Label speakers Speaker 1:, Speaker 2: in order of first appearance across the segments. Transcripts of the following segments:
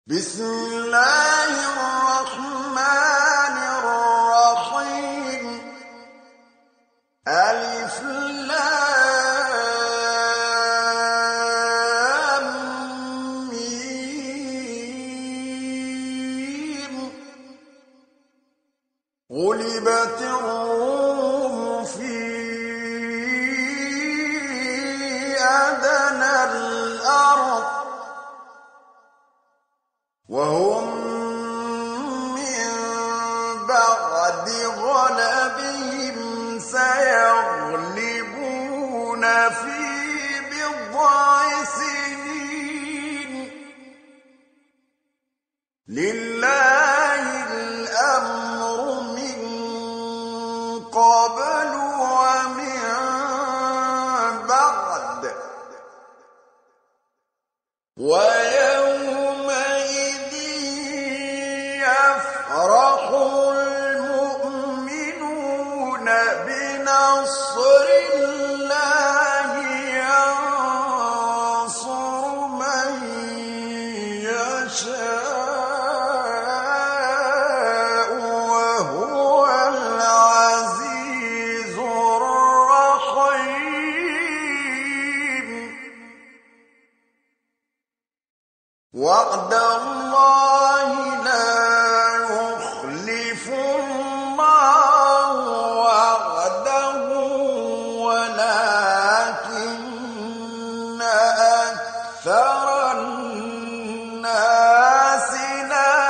Speaker 1: بسم الله الرحمن الرحيم ألف لام ميم غلبت الروم في أدنى الأرض وهم من بعد غلبهم سيغلبون في بضع سنين لله الأمر من قبل ومن بعد ويومئذ يفرح المؤمنون بنصر الله ينصر من يشاء وهو العزيز الرحيم وعد الله لا يخلف الله وعده ولكن أكثر الناس لا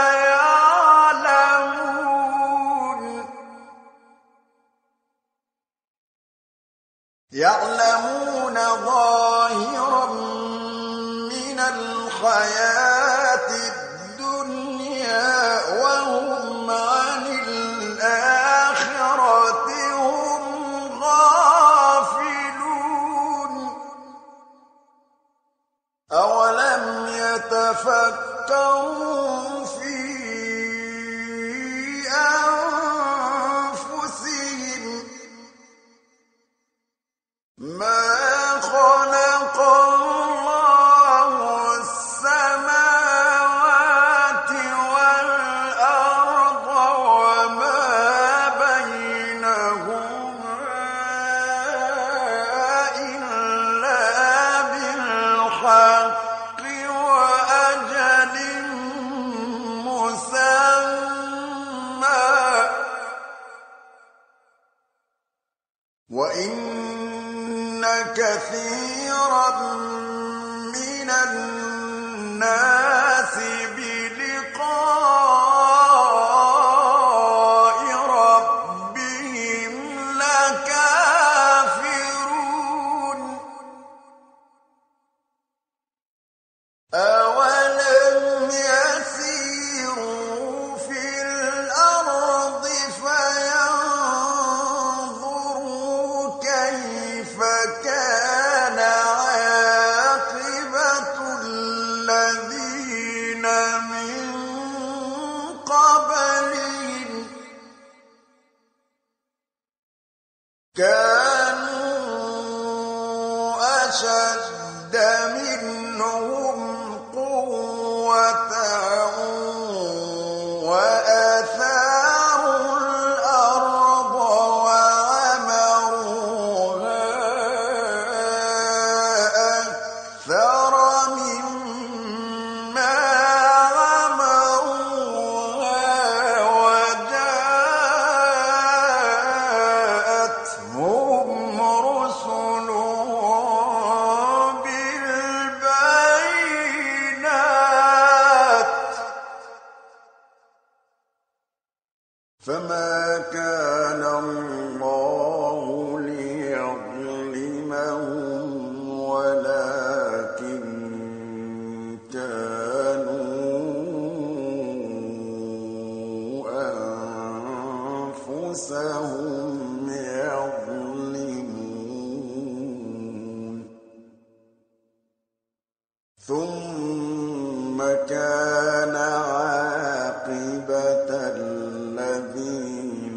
Speaker 1: يعلمون ظاهرا من الحياة الدنيا وهم عن الآخرة هم غافلون أولم يتفكروا في أنفسهم ما خلق الله السماوات والأرض وما بينهما إلا بالحق وأجل مسمى وإن كثيرا من الناس بلقاء ربهم لكافرون أولم يسيروا في الأرض فينظروا كيف كان عاقبة الذين من قبلهم كانوا أشد منهم قوة وآثاروا الأرض وعمروها أكثر مما عمروها وجاءتهم رسلهم بالبينات فما كان الله ليظلمهم ولكن كانوا أنفسهم يظلمون ثم كان عاقبة الذين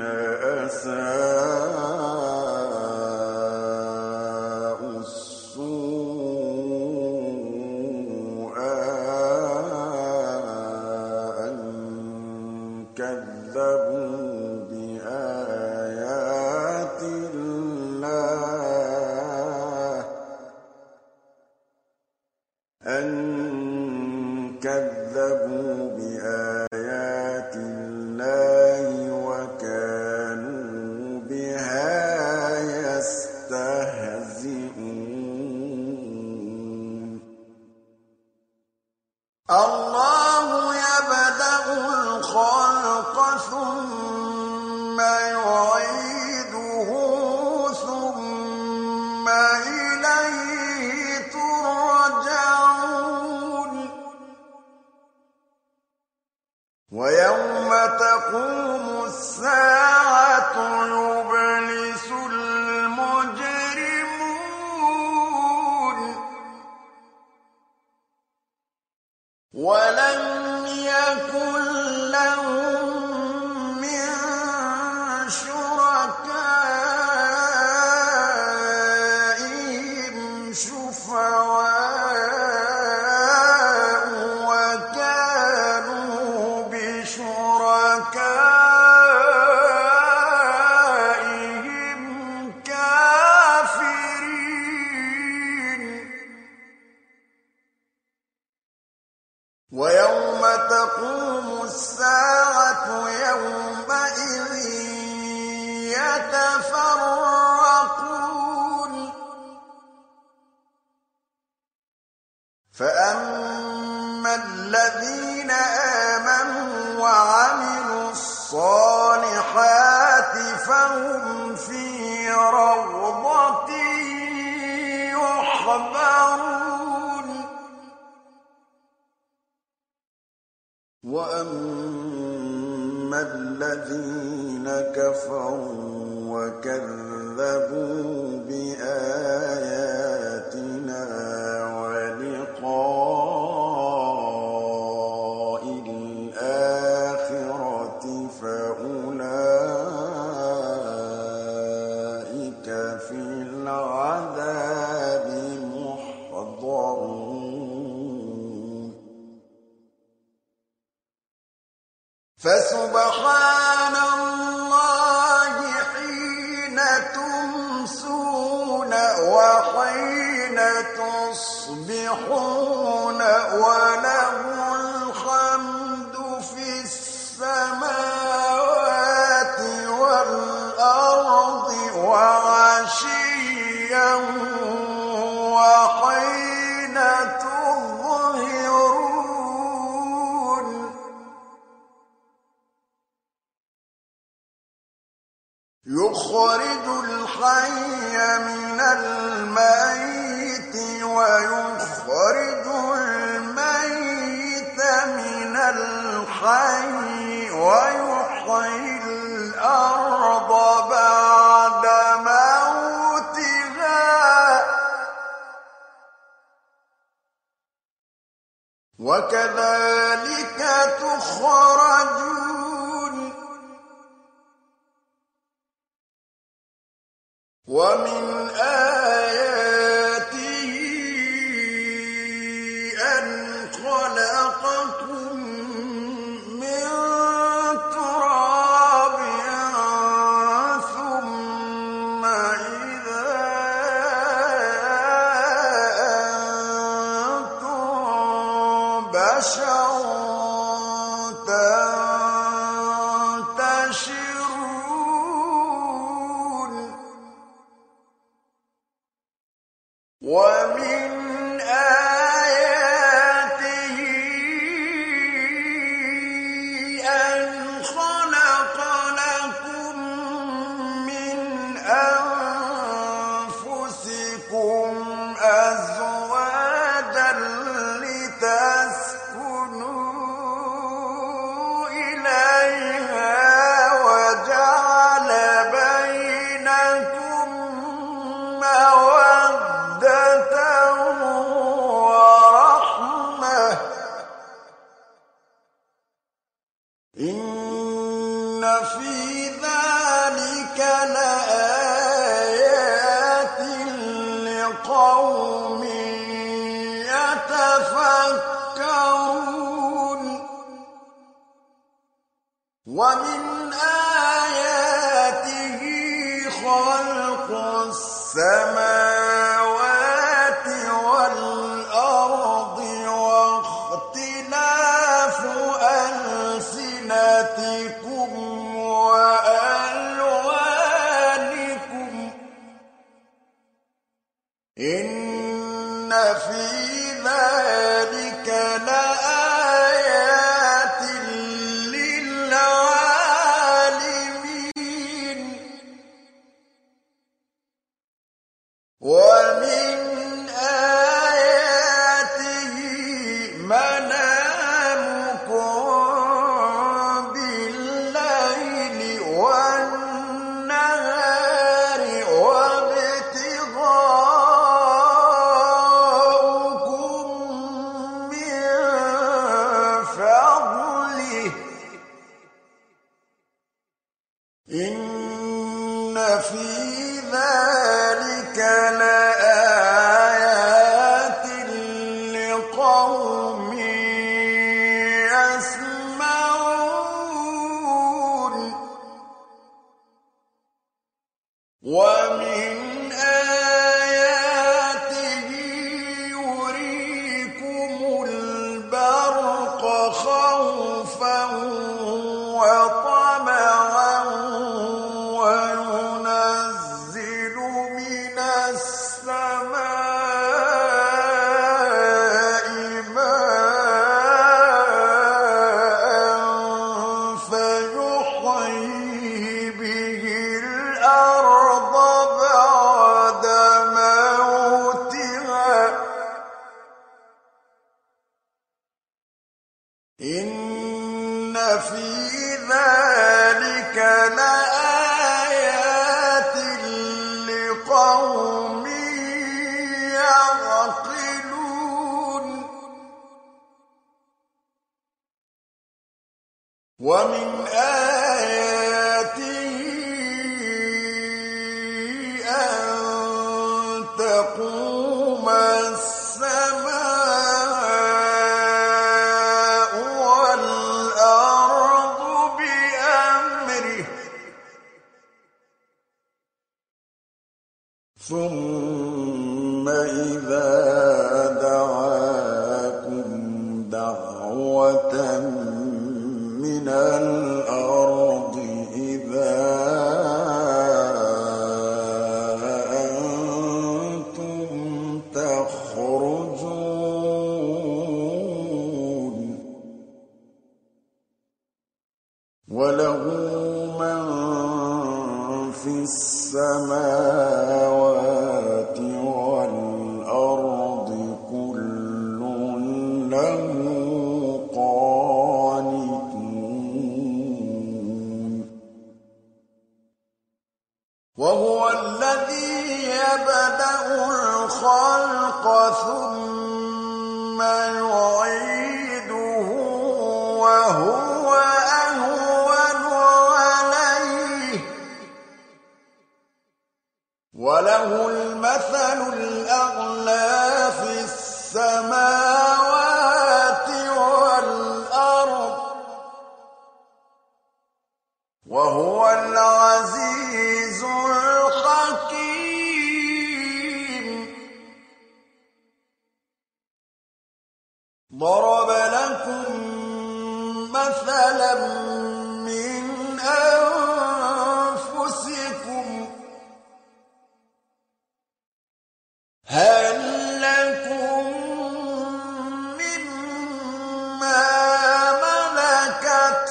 Speaker 1: أساءوا السوء أن كذبوا بآيات الله وكانوا بها يستهزئون الله يبدأ الخلق ثم يعيده ثم إليه ترجعون ويوم تقوم الساعة يبلس المجرمون ولم يكن لهم من شركائهم شفعاء وكانوا بشركائهم كافرين ويوم تقوم الساعة يومئذ يتفرقون فأما الذين آمنوا وعملوا الصالحات فهم في روضة يحبرون وأما الذين كفروا وكذبوا بآياتنا ولقاء الآخرة فأولئك في العذاب محضرون فسبحان الله حين تمسون وحين تصبحون وله الحمد في السماوات والأرض وعشيا وحين تظهرون يخرج الحي من الميت ويخرج الميت من الحي ويحيي الأرض بعد موتها وكذلك تخرجون ومن آياته أن خلقكم من تراب ثم إذا أنتم بشر ومن آياته أن خلق لكم من أنفسكم أزواجا لتسكنوا إليها وجعل بينكم مودة ورحمة إن في ذلك لآيات لقوم يتفكرون ومن آياته خلق السماوات والأرض منامكم بالليل والنهار وابتغاؤكم من فضله إن في ذلك لآيات لقوم يسمعون ومن آياته يريكم البرق خوفا وطمعا وينزل من السماء ماء فيحيي به الأرض بعد موتها إن في ذلك لآيات لقوم يعقلون ومن آياته أن تقوم السماء والأرض بأمره ثم إذا دعاكم دعوة من الأرض إذا أنتم تخرجون وله من في السماوات والأرض كل له قانتون وهو الذي يبدأ الخلق ثم يعيده وهو أهون عليه وله المثل الأعلى في السماوات والأرض وهو العزيز الحكيم ضرب لكم مثلا من أنفسكم هل لكم مما ملكت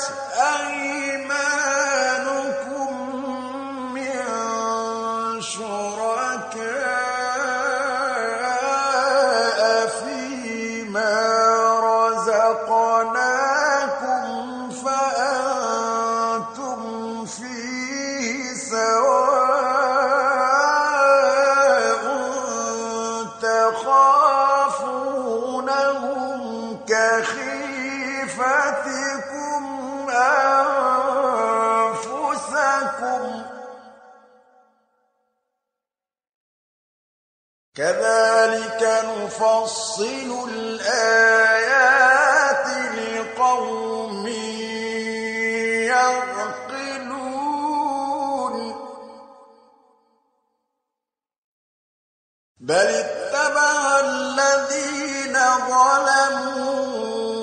Speaker 1: أيمانكم من شركاء فيما رزقناكم فأنتم فيه سواء تخافونهم كخيفتكم أنفسكم كذلك نفصل الآيات لقوم يعقلون بل اتبع الذين ظلموا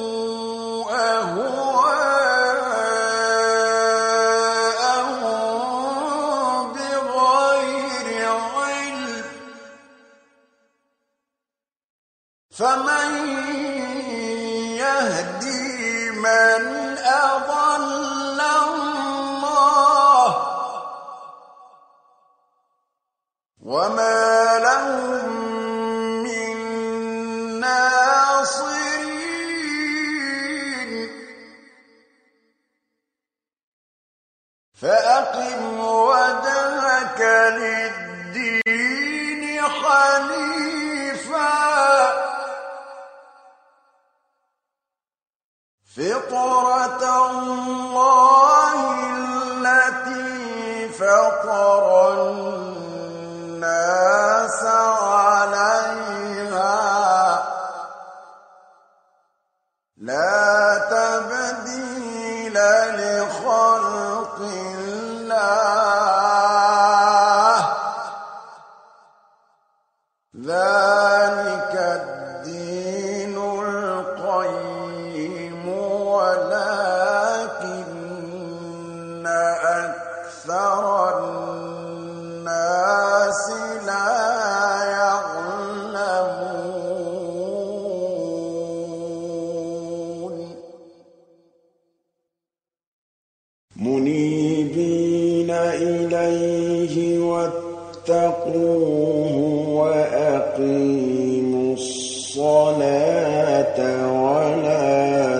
Speaker 1: أهواءهم بغير علم فمن يهدي من أضل الله وما لهم من ناصرين فأقم وجهك للدين حنيفا فطرة الله التي فطر الناس عليها لا تبديل لخلق الله ذلك الدين القيم ولكن أكثر الناس لا يعلمون منيبين إليه واتقوه وأقيموا الصلاة ولا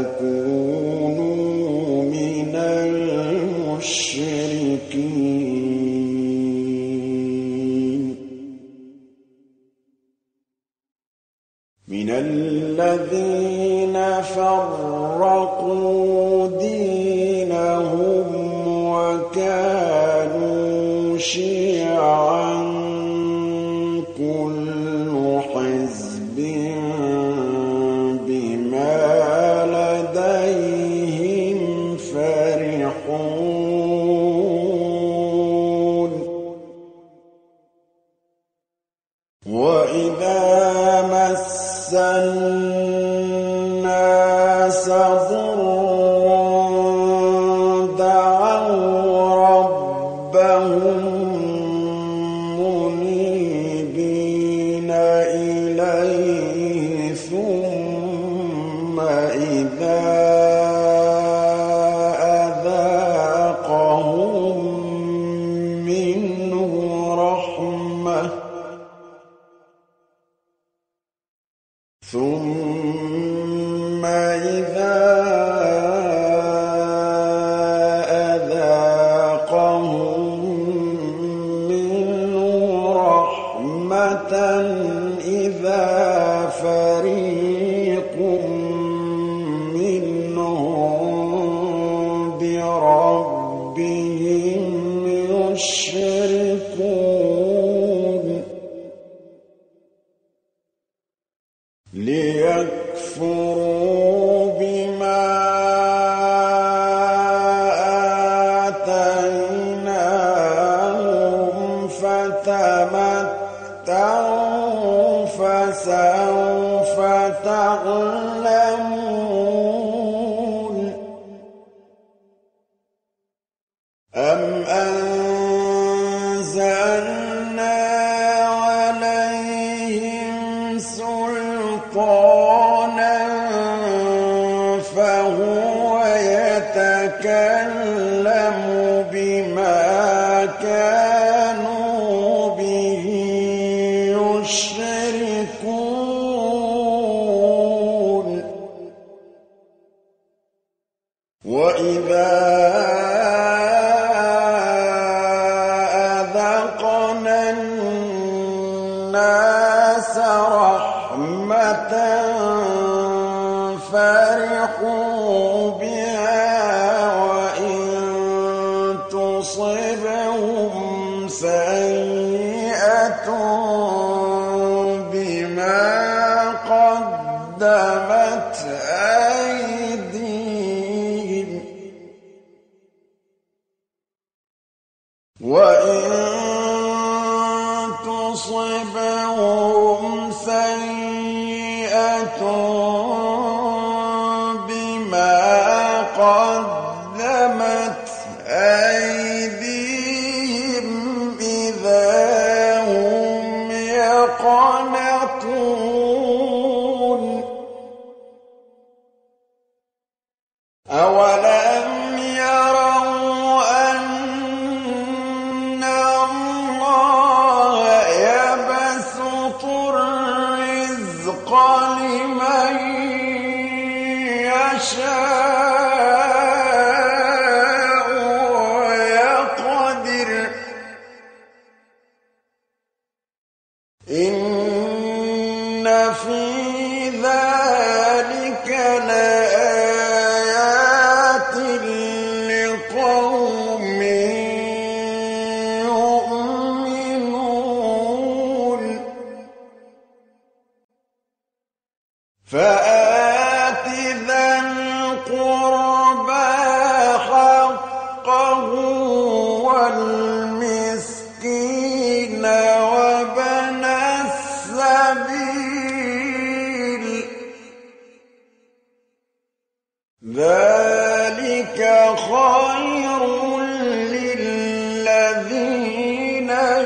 Speaker 1: تكونوا من المشركين من الذين فرقوا دينهم وكانوا شيعا كل حزب بما لديهم فرحون وإذا مس الناس ضر دعوا ربهم منيبين إليه ثم إذا أذاقهم منه رحمة ثم إذا أذاقهم منه رحمة إذا فريق منهم بربهم يشركون ليكفروا بما آتيناهم فتمتعوا فسوف تعلمون أم أنزلنا عليهم سلطانا فهو يتكلم بما كانوا به يشركون وإذا أذقنا الناس رحمة فرحوا بها وإن تصبهم سيئة بما قدمت أيديهم وإن تصبهم سيئة بما قدمت أيديهم إذا هم يقنطون أولم يروا أن الله يبسط الرزق لمن يشاء ذلك خير للذين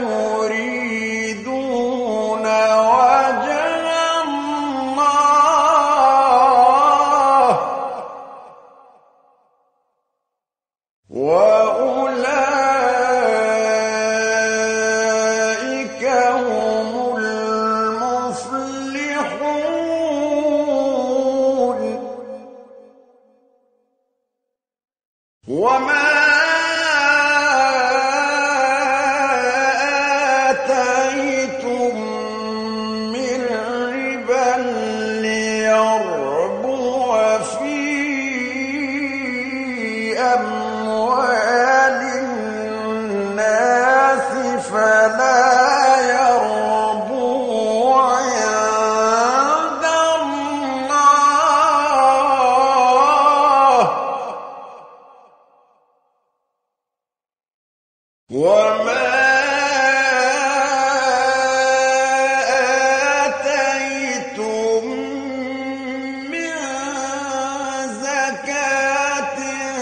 Speaker 1: يريدون وجه الله وأولئك هم المفلحون وما آتيتم من ربا ليربو في أموال الناس فلا يربو عند الله وما آتيتم من زكاة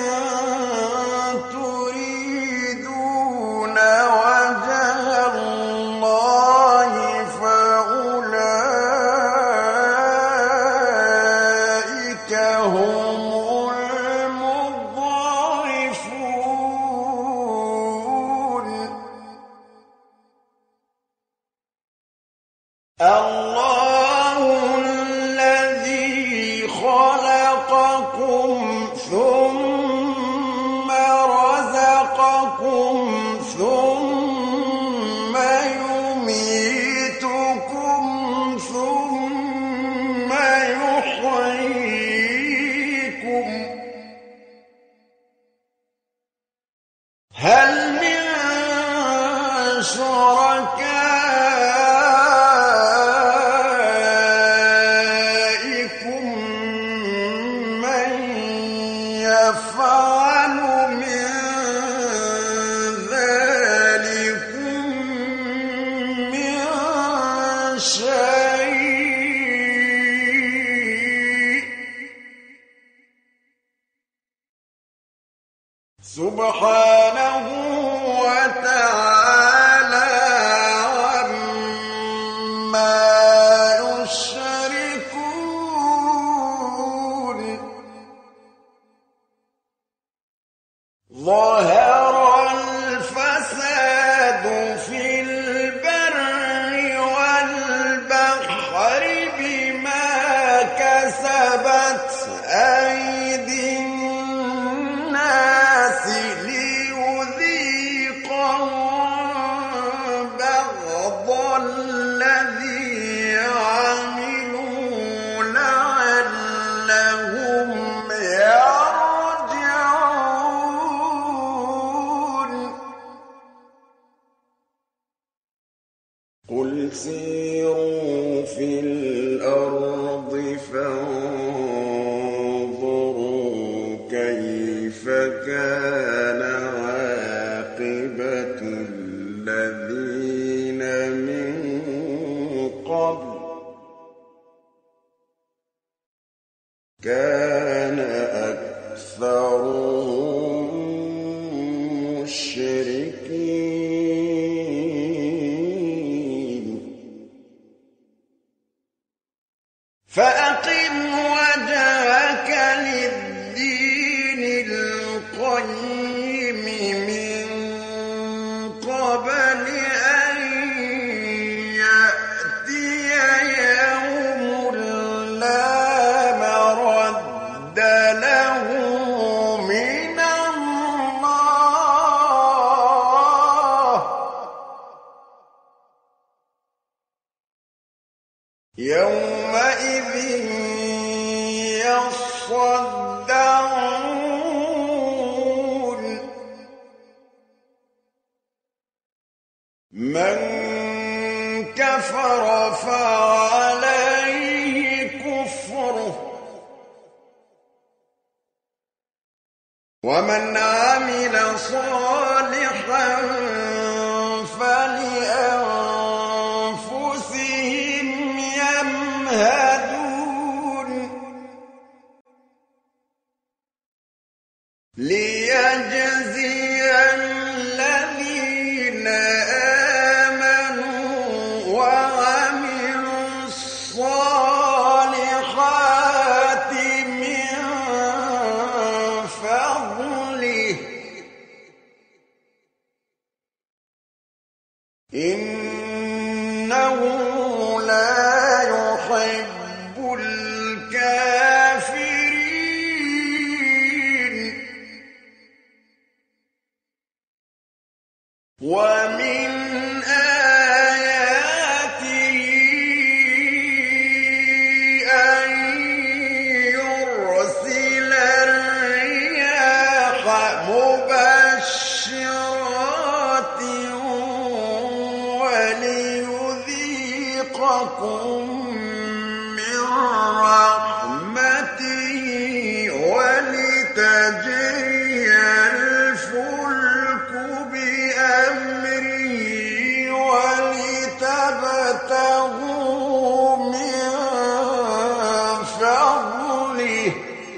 Speaker 1: تريدون وجه الله فأولئك هم المضاعفون الله الذي خلقكم ثم رزقكم ثم يميتكم ثم يحييكم هل من شركائكم من يفعل من ذلكم من شيء سبحانه وتعالى عما يشركون ظهر الفساد في البر والبحر بما كسبت أيدي الناس ليذيقهم بعض الذي عملوا لعلهم يرجعون قل سيروا في الأرض فانظروا كيف كان عاقبة الذين من قبل كان أكثرهم مشركين فأقم وجهك للدين القيم من قبل أن يأتي يوم لا مرد له من الله يومئذ يصدعون من كفر فعليه كفره ومن عمل صالحا فلأنفسهم يمهدون ليجزي الذين آمنوا وعملوا الصالحات من فضله إنه لا يحب الكافرين ومن آياته أن يرسل الرياح مبشرات وليذيقكم من رحمته ولتجري الفلك بأمره ولتبتغوا من فضله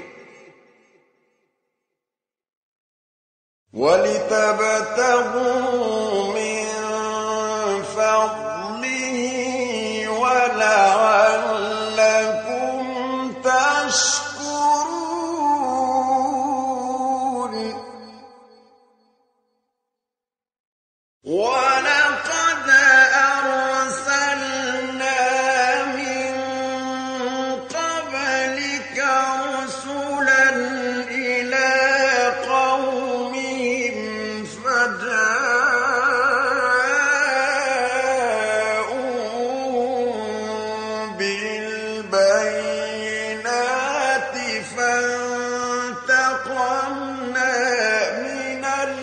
Speaker 1: ولعلكم تشكرون ولقد أرسلنا من قبلك رسلا إلى قومهم فجاءوهم بالبينات فانتقمنا من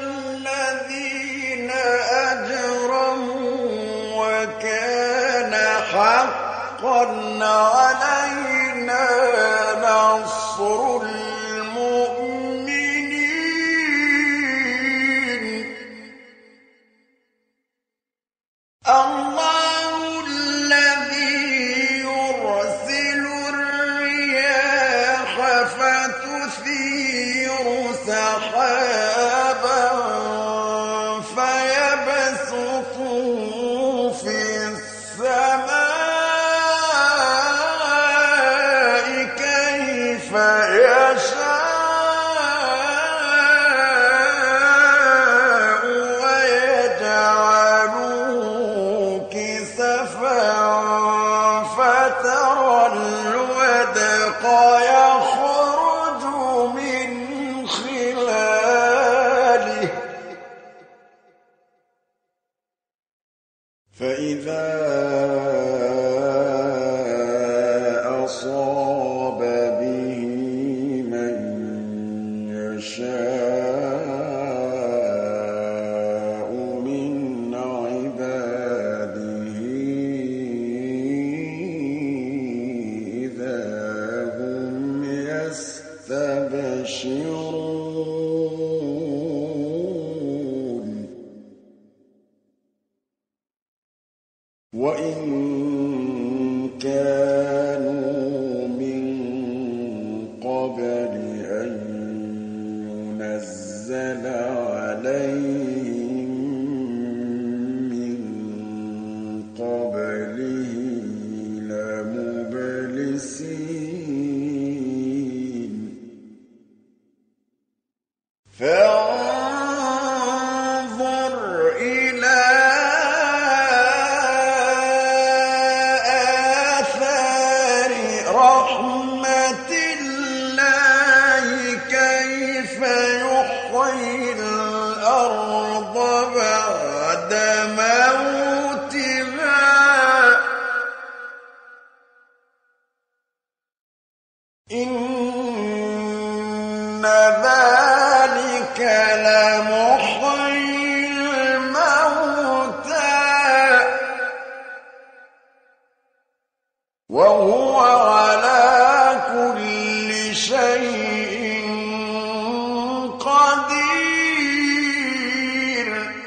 Speaker 1: الذين أجرموا وكان حقا علينا نصر المؤمنين الله الذي يرسل الرياح فتثير سحابا فيبسطه في السماء كيف يشاء ويجعله كسفا فترى الودق يخرج من خلاله فإذا أصاب به من يشاء من عباده إذا هم يستبشرون وإن كانوا من قبل أن ينزل عليهم من قبله لمبلسين فانظر إلى آثار رحمة الله كيف يحيي الأرض بعد موتها إن ذلك لمحيي الموتى وهو على كل شيء قدير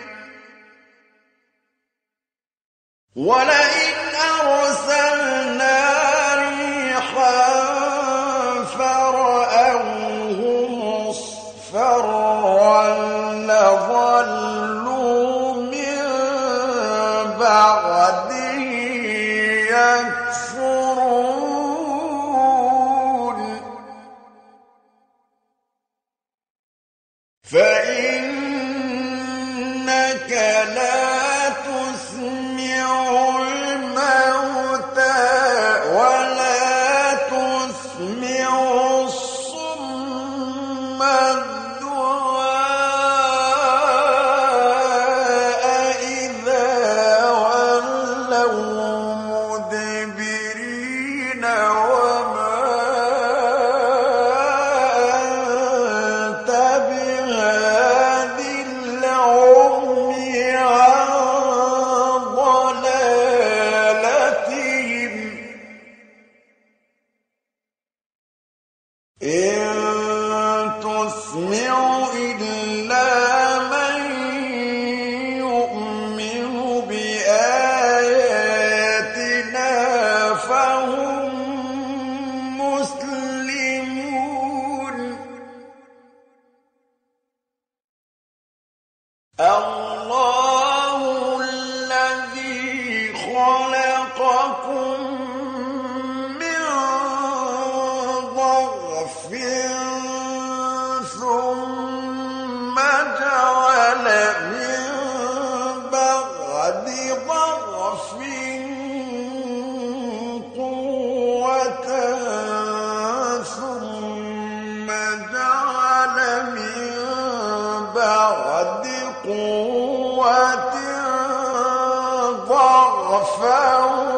Speaker 1: ولئن أرسلنا ريحا فرأوه مصفرا لا تسمع الموتى ولا تسمع الصم الدعاء إذا ولوا مدبرين وما أنت بهاد العمي عن ضلالتهم إن تسمع إلا من يؤمن بآياتنا فهم مسلمون الله الذي خلقكم من ضعف ثم جعل من بعد ضعف قوة ثم جعل من بعد قوة ضعفا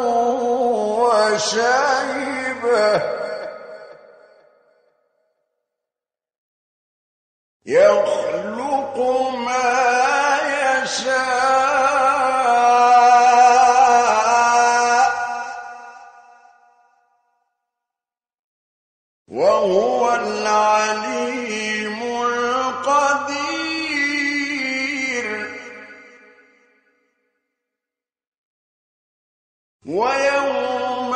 Speaker 1: وشيبة يخلق ما يشاء وهو العليم القدير ويوم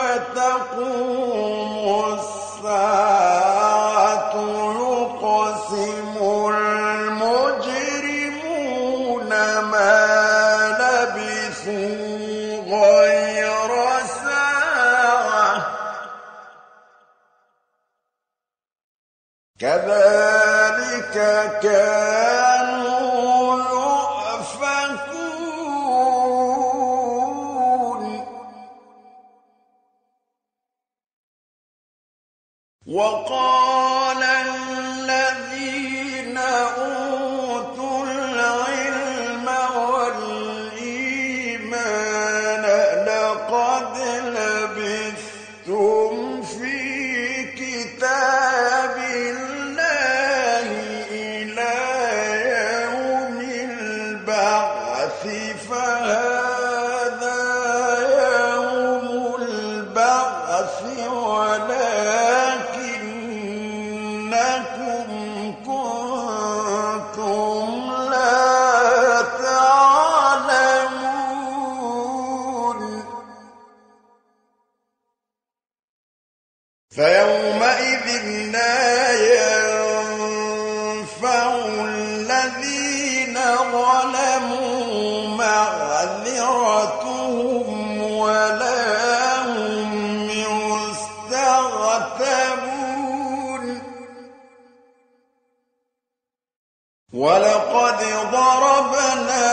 Speaker 1: تقوم الساعة يقسم المجرمون ما لبثوا غير ساعة كذلك كانوا يؤفكون وقال الذين أوتوا العلم والإيمان لقد لبثتم في كتاب الله إلى يوم البعث فهذا يوم البعث ولكنكم كنتم لا تعلمون فيومئذ لا ينفع الذين ظلموا معذرتهم ولا هم يستعتبون ولقد ضربنا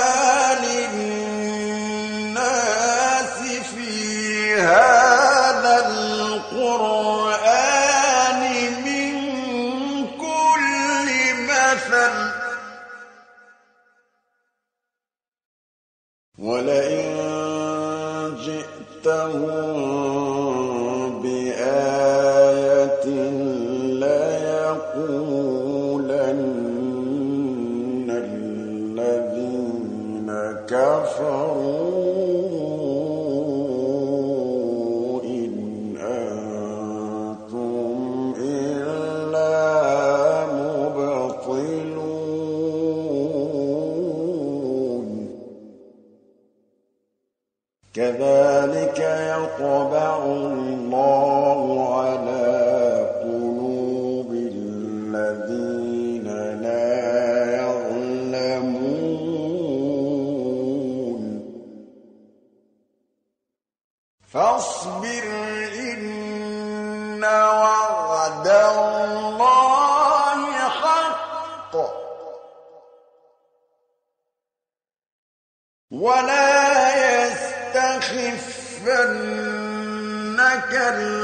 Speaker 1: للناس في هذا القرآن من كل مثل ولئن جئتهم بآية ليقولن الذين كفروا إن أنتم إلا مبطلون كذلك يطبع الله على قلوب الذين لا يعلمون فاصبر إن وعد الله حق ولا يستخفنك